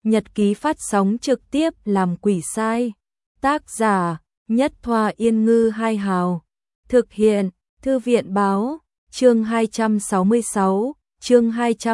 Nhật ký phát sóng trực tiếp làm quỷ sai. Tác giả Nhất Thoa Yên Ngư Hai Hào. Thực hiện Thư viện Báo. Chương 266, chương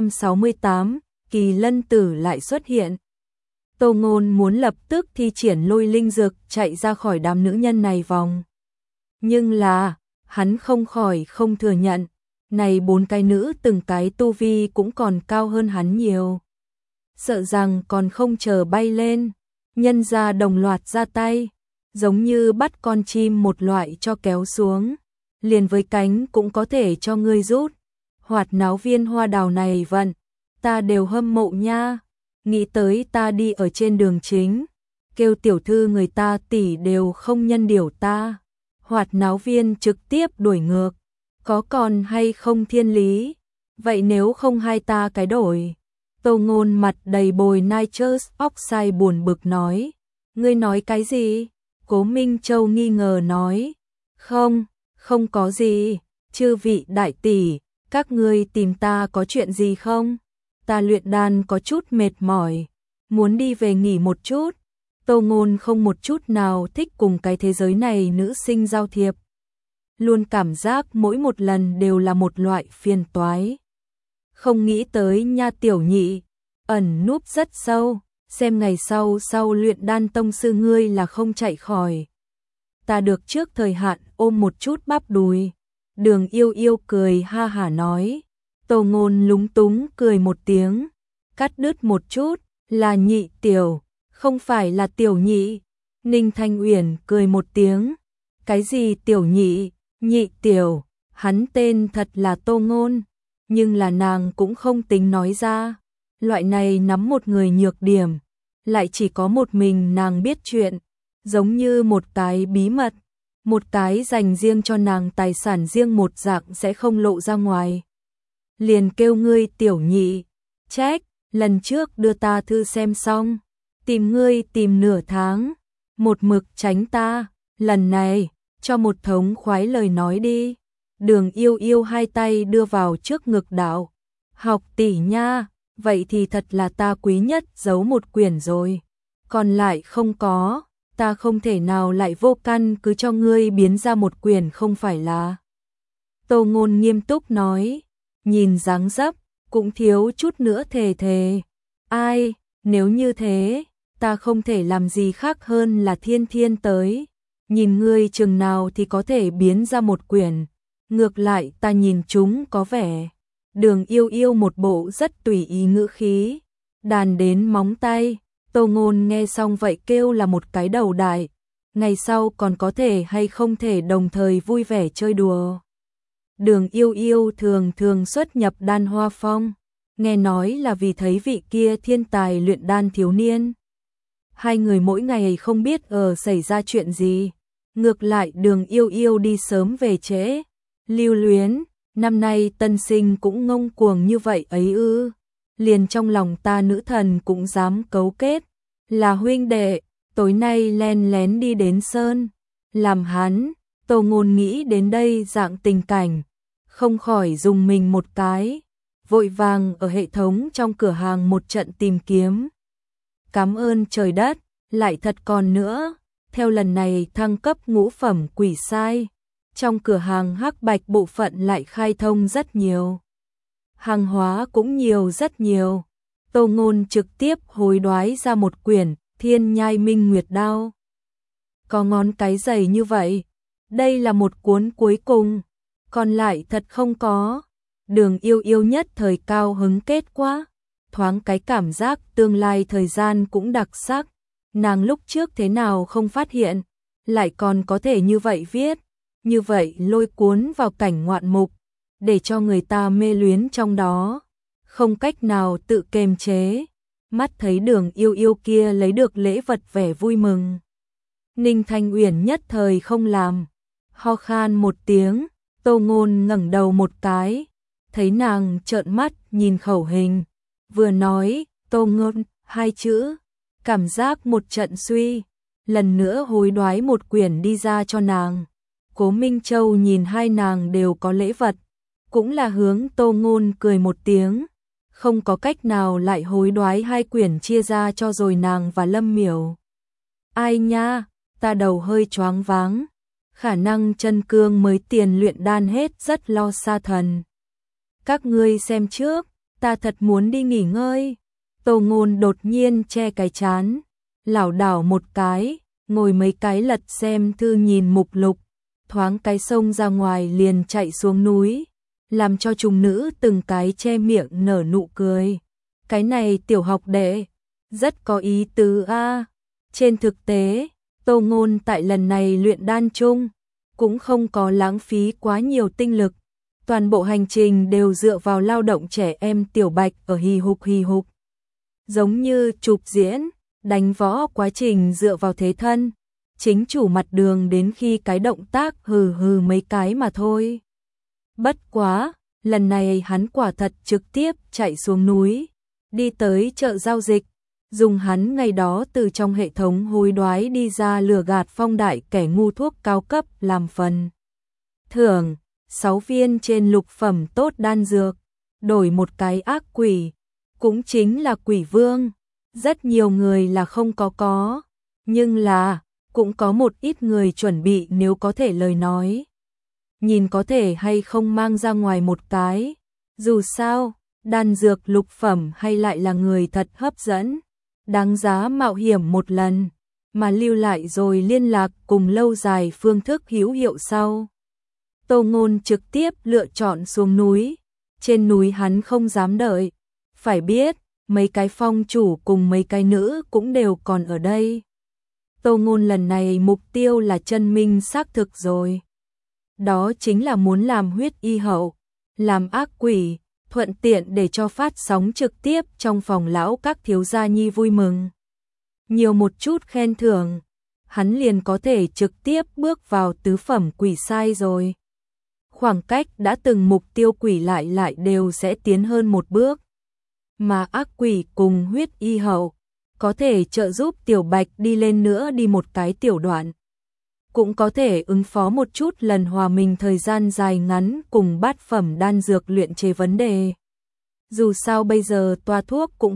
268, Kỳ Lân Tử lại xuất hiện. Tô Ngôn muốn lập tức thi triển lôi linh dược chạy ra khỏi đám nữ nhân này vòng. Nhưng là, hắn không khỏi không thừa nhận, này 4 cái nữ từng cái tu vi cũng còn cao hơn hắn nhiều. Sợ rằng còn không chờ bay lên, nhân ra đồng loạt ra tay, giống như bắt con chim một loại cho kéo xuống, liền với cánh cũng có thể cho ngươi rút. Hoạt náo viên hoa đào này vận, ta đều hâm mộ nha. Nghĩ tới ta đi ở trên đường chính, kêu tiểu thư người ta tỷ đều không nhân điều ta. Hoạt náo viên trực tiếp đuổi ngược, có còn hay không thiên lý? Vậy nếu không hai ta cái đổi? Tô Ngôn mặt đầy bồi nitrous oxide buồn bực nói. Ngươi nói cái gì? Cố Minh Châu nghi ngờ nói. Không có gì, chư vị đại tỷ, các ngươi tìm ta có chuyện gì không? Ta luyện đan có chút mệt mỏi, muốn đi về nghỉ một chút. Tô Ngôn không một chút nào thích cùng cái thế giới này nữ sinh giao thiệp. Luôn cảm giác mỗi một lần đều là một loại phiền toái. Không nghĩ tới nha tiểu nhị, ẩn núp rất sâu, xem ngày sau luyện đan tông sư ngươi là không chạy khỏi. Ta được trước thời hạn ôm một chút bắp đùi. Đường Yêu Yêu cười ha hả nói. Tô Ngôn lúng túng cười một tiếng, cắt đứt một chút, là nhị tiểu, không phải là tiểu nhị. Ninh Thanh Uyển cười một tiếng, cái gì tiểu nhị, nhị tiểu, hắn tên thật là Tô Ngôn, nhưng là nàng cũng không tính nói ra. Loại này nắm một người nhược điểm, lại chỉ có một mình nàng biết chuyện, giống như một cái bí mật, một cái dành riêng cho nàng tài sản riêng một dạng sẽ không lộ ra ngoài. Liền kêu ngươi tiểu nhị, trách, lần trước đưa ta thư xem xong, tìm ngươi tìm nửa tháng, một mực tránh ta, lần này, cho một thống khoái lời nói đi. Đường Yêu Yêu hai tay đưa vào trước ngực đạo, học tỷ nha, vậy thì thật là ta quý nhất giấu một quyển rồi, còn lại không có, ta không thể nào lại vô căn cứ cho ngươi biến ra một quyển không phải là. Tô Ngôn nghiêm túc nói, nhìn dáng dấp, cũng thiếu chút nữa thề. Ai, nếu như thế, ta không thể làm gì khác hơn là thiên tới. Nhìn ngươi chừng nào thì có thể biến ra một quyển. Ngược lại ta nhìn chúng có vẻ. Đường Yêu Yêu một bộ rất tùy ý ngữ khí. Đàn đến móng tay. Tô Ngôn nghe xong vậy kêu là một cái đầu đại. Ngày sau còn có thể hay không thể đồng thời vui vẻ chơi đùa. Đường Yêu Yêu thường xuất nhập Đan Hoa Phong, nghe nói là vì thấy vị kia thiên tài luyện đan thiếu niên. Hai người mỗi ngày không biết xảy ra chuyện gì, ngược lại Đường Yêu Yêu đi sớm về trễ. Lưu Luyến, năm nay tân sinh cũng ngông cuồng như vậy ấy ư? Liền trong lòng ta nữ thần cũng dám cấu kết, là huynh đệ, tối nay len lén đi đến sơn, làm hắn. Tô Ngôn nghĩ đến đây dạng tình cảnh, không khỏi dùng mình một cái, vội vàng ở hệ thống trong cửa hàng một trận tìm kiếm. Cảm ơn trời đất, lại thật còn nữa, theo lần này thăng cấp ngũ phẩm quỷ sai, trong cửa hàng hắc bạch bộ phận lại khai thông rất nhiều. Hàng hóa cũng nhiều rất nhiều. Tô Ngôn trực tiếp hối đoái ra một quyển Thiên Nhai Minh Nguyệt Đao. Có ngón cái dày như vậy, đây là một cuốn cuối cùng, còn lại thật không có. Đường Yêu Yêu nhất thời cao hứng kết quá, thoáng cái cảm giác tương lai thời gian cũng đặc sắc. Nàng lúc trước thế nào không phát hiện, lại còn có thể như vậy viết, như vậy lôi cuốn vào cảnh ngoạn mục, để cho người ta mê luyến trong đó, không cách nào tự kiềm chế. Mắt thấy Đường Yêu Yêu kia lấy được lễ vật vẻ vui mừng. Ninh Thanh Uyển nhất thời không làm, ho khan một tiếng. Tô Ngôn ngẩng đầu một cái, thấy nàng trợn mắt nhìn khẩu hình, vừa nói Tô Ngôn hai chữ, cảm giác một trận suy, lần nữa hối đoái một quyển đi ra cho nàng. Cố Minh Châu nhìn hai nàng đều có lễ vật, cũng là hướng Tô Ngôn cười một tiếng, không có cách nào lại hối đoái hai quyển chia ra cho rồi nàng và Lâm Miểu. Ai nha, ta đầu hơi choáng váng, khả năng chân cương mới tiền luyện đan hết rất lo xa thần. Các ngươi xem trước, ta thật muốn đi nghỉ ngơi. Tô Ngôn đột nhiên che cái trán, lảo đảo một cái, ngồi mấy cái lật xem thư nhìn mục lục, thoáng cái xông ra ngoài liền chạy xuống núi, làm cho trùng nữ từng cái che miệng nở nụ cười. Cái này tiểu học đệ, rất có ý tứ a. Trên thực tế, Tô Ngôn tại lần này luyện đan chung, cũng không có lãng phí quá nhiều tinh lực. Toàn bộ hành trình đều dựa vào lao động trẻ em tiểu bạch ở hì hục. Giống như chụp diễn, đánh võ quá trình dựa vào thế thân, chính chủ mặt đường đến khi cái động tác hừ mấy cái mà thôi. Bất quá, lần này hắn quả thật trực tiếp chạy xuống núi, đi tới chợ giao dịch, dùng hắn ngày đó từ trong hệ thống hối đoái đi ra lừa gạt Phong Đại kẻ ngu thuốc cao cấp làm phần thưởng, 6 viên trên lục phẩm tốt đan dược, đổi một cái ác quỷ, cũng chính là quỷ vương. Rất nhiều người là không có, nhưng là cũng có một ít người chuẩn bị nếu có thể lời nói. Nhìn có thể hay không mang ra ngoài một cái, dù sao, đan dược lục phẩm hay lại là người thật hấp dẫn, đáng giá mạo hiểm một lần, mà lưu lại rồi liên lạc cùng lâu dài phương thức hữu hiệu sau. Tô Ngôn trực tiếp lựa chọn xuống núi, trên núi hắn không dám đợi, phải biết, mấy cái phong chủ cùng mấy cái nữ cũng đều còn ở đây. Tô Ngôn lần này mục tiêu là chân minh xác thực rồi. Đó chính là muốn làm huyết y hậu, làm ác quỷ, thuận tiện để cho phát sóng trực tiếp trong phòng lão các thiếu gia nhi vui mừng. Nhiều một chút khen thưởng, hắn liền có thể trực tiếp bước vào tứ phẩm quỷ sai rồi. Khoảng cách đã từng mục tiêu quỷ lại đều sẽ tiến hơn một bước. Mà ác quỷ cùng huyết y hậu có thể trợ giúp tiểu bạch đi lên nữa đi một cái tiểu đoạn. Cũng có thể ứng phó một chút lần hòa mình thời gian dài ngắn cùng bát phẩm đan dược luyện chế vấn đề. Dù sao bây giờ toa thuốc cũng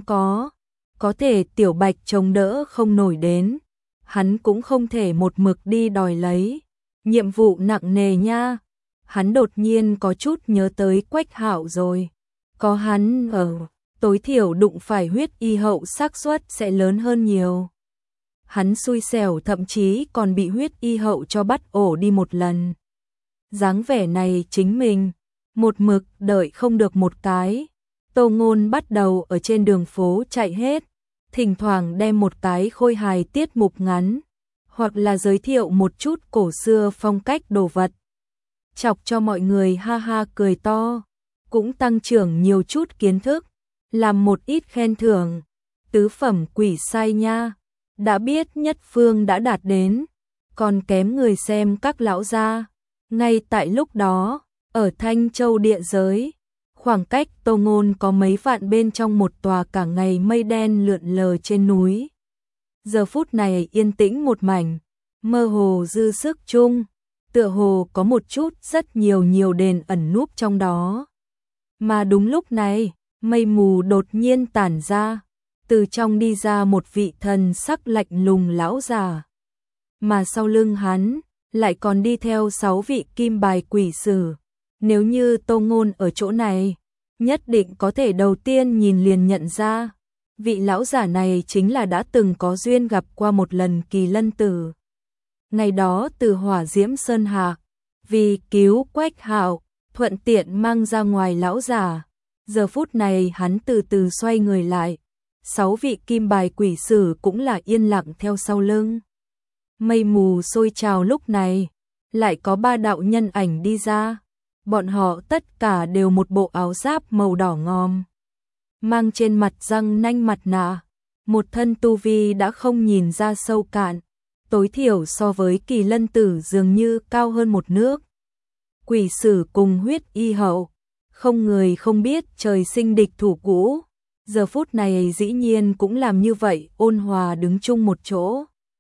có thể tiểu bạch chống đỡ không nổi đến, hắn cũng không thể một mực đi đòi lấy. Nhiệm vụ nặng nề nha, hắn đột nhiên có chút nhớ tới Quách Hạo rồi. Có hắn ở, tối thiểu đụng phải huyết y hậu xác suất sẽ lớn hơn nhiều. Hắn xui xẻo thậm chí còn bị huyết y hậu cho bắt ổ đi một lần. Dáng vẻ này chính mình, một mực đợi không được một cái. Tô Ngôn bắt đầu ở trên đường phố chạy hết, thỉnh thoảng đem một cái khôi hài tiết mục ngắn, hoặc là giới thiệu một chút cổ xưa phong cách đồ vật. Chọc cho mọi người ha ha cười to, cũng tăng trưởng nhiều chút kiến thức, làm một ít khen thưởng. Tứ phẩm quỷ sai nha, đã biết nhất phương đã đạt đến, còn kém người xem các lão gia. Ngay tại lúc đó, ở Thanh Châu địa giới, khoảng cách Tô Ngôn có mấy vạn bên trong một tòa cả ngày mây đen lượn lờ trên núi. Giờ phút này yên tĩnh một mảnh, mơ hồ dư sức chung, tựa hồ có một chút rất nhiều đền ẩn núp trong đó. Mà đúng lúc này, mây mù đột nhiên tản ra, từ trong đi ra một vị thần sắc lạnh lùng lão già. Mà sau lưng hắn, lại còn đi theo 6 vị kim bài quỷ sử. Nếu như Tô Ngôn ở chỗ này, nhất định có thể đầu tiên nhìn liền nhận ra. Vị lão giả này chính là đã từng có duyên gặp qua một lần Kỳ Lân Tử. Ngày đó từ Hỏa Diễm Sơn Hạ, vì cứu Quách Hạo, thuận tiện mang ra ngoài lão giả. Giờ phút này hắn từ từ xoay người lại, 6 vị kim bài quỷ sử cũng là yên lặng theo sau lưng. Mây mù sôi trào lúc này, lại có 3 đạo nhân ảnh đi ra. Bọn họ tất cả đều một bộ áo giáp màu đỏ ngòm, mang trên mặt răng nanh mặt nạ, một thân tu vi đã không nhìn ra sâu cạn, tối thiểu so với Kỳ Lân Tử dường như cao hơn một nước. Quỷ sử cùng huyết y hậu, không người không biết trời sinh địch thủ cũ, giờ phút này dĩ nhiên cũng làm như vậy, ôn hòa đứng chung một chỗ.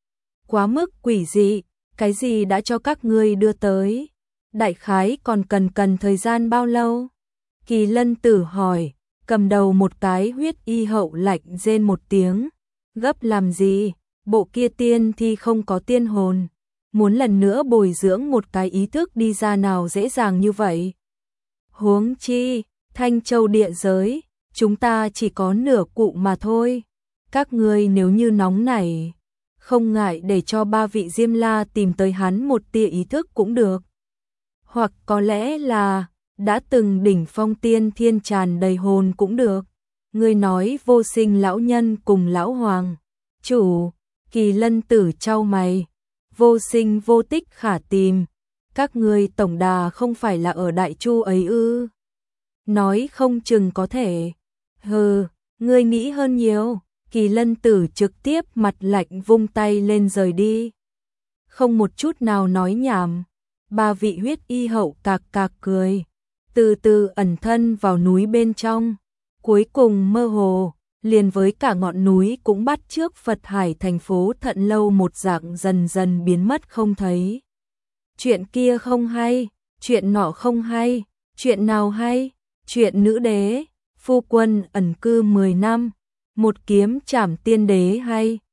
Quá mức quỷ dị, cái gì đã cho các ngươi đưa tới? Đại khái còn cần thời gian bao lâu? Kỳ Lân Tử hỏi, Cầm đầu một cái huyết y hậu lạnh rên một tiếng, gấp làm gì, bộ kia tiên thì không có tiên hồn, muốn lần nữa bồi dưỡng một cái ý thức đi ra nào dễ dàng như vậy. Huống chi, Thanh Châu địa giới, chúng ta chỉ có nửa cụ mà thôi. Các ngươi nếu như nóng nảy, không ngại để cho ba vị Diêm La tìm tới hắn một tia ý thức cũng được. Hoặc có lẽ là đã từng đỉnh phong tiên thiên tràn đầy hồn cũng được. Ngươi nói Vô Sinh lão nhân cùng lão hoàng chủ, Kỳ Lân tử chau mày, vô sinh vô tích khả tìm, các ngươi tổng đà không phải là ở Đại Chu ấy ư? Nói không chừng có thể. Hừ, ngươi nghĩ hơn nhiều. Kỳ Lân tử trực tiếp mặt lạnh vung tay lên rời đi. Không một chút nào nói nhảm. Ba vị huyết y hậu cạc cạc cười, từ từ ẩn thân vào núi bên trong. Cuối cùng mơ hồ, liền với cả ngọn núi cũng bắt chước Phật Hải thành phố Thận Lâu một dạng dần dần biến mất không thấy. Chuyện kia không hay, chuyện nọ không hay, chuyện nào hay? Chuyện nữ đế, phu quân ẩn cư 10 năm, một kiếm trảm tiên đế hay?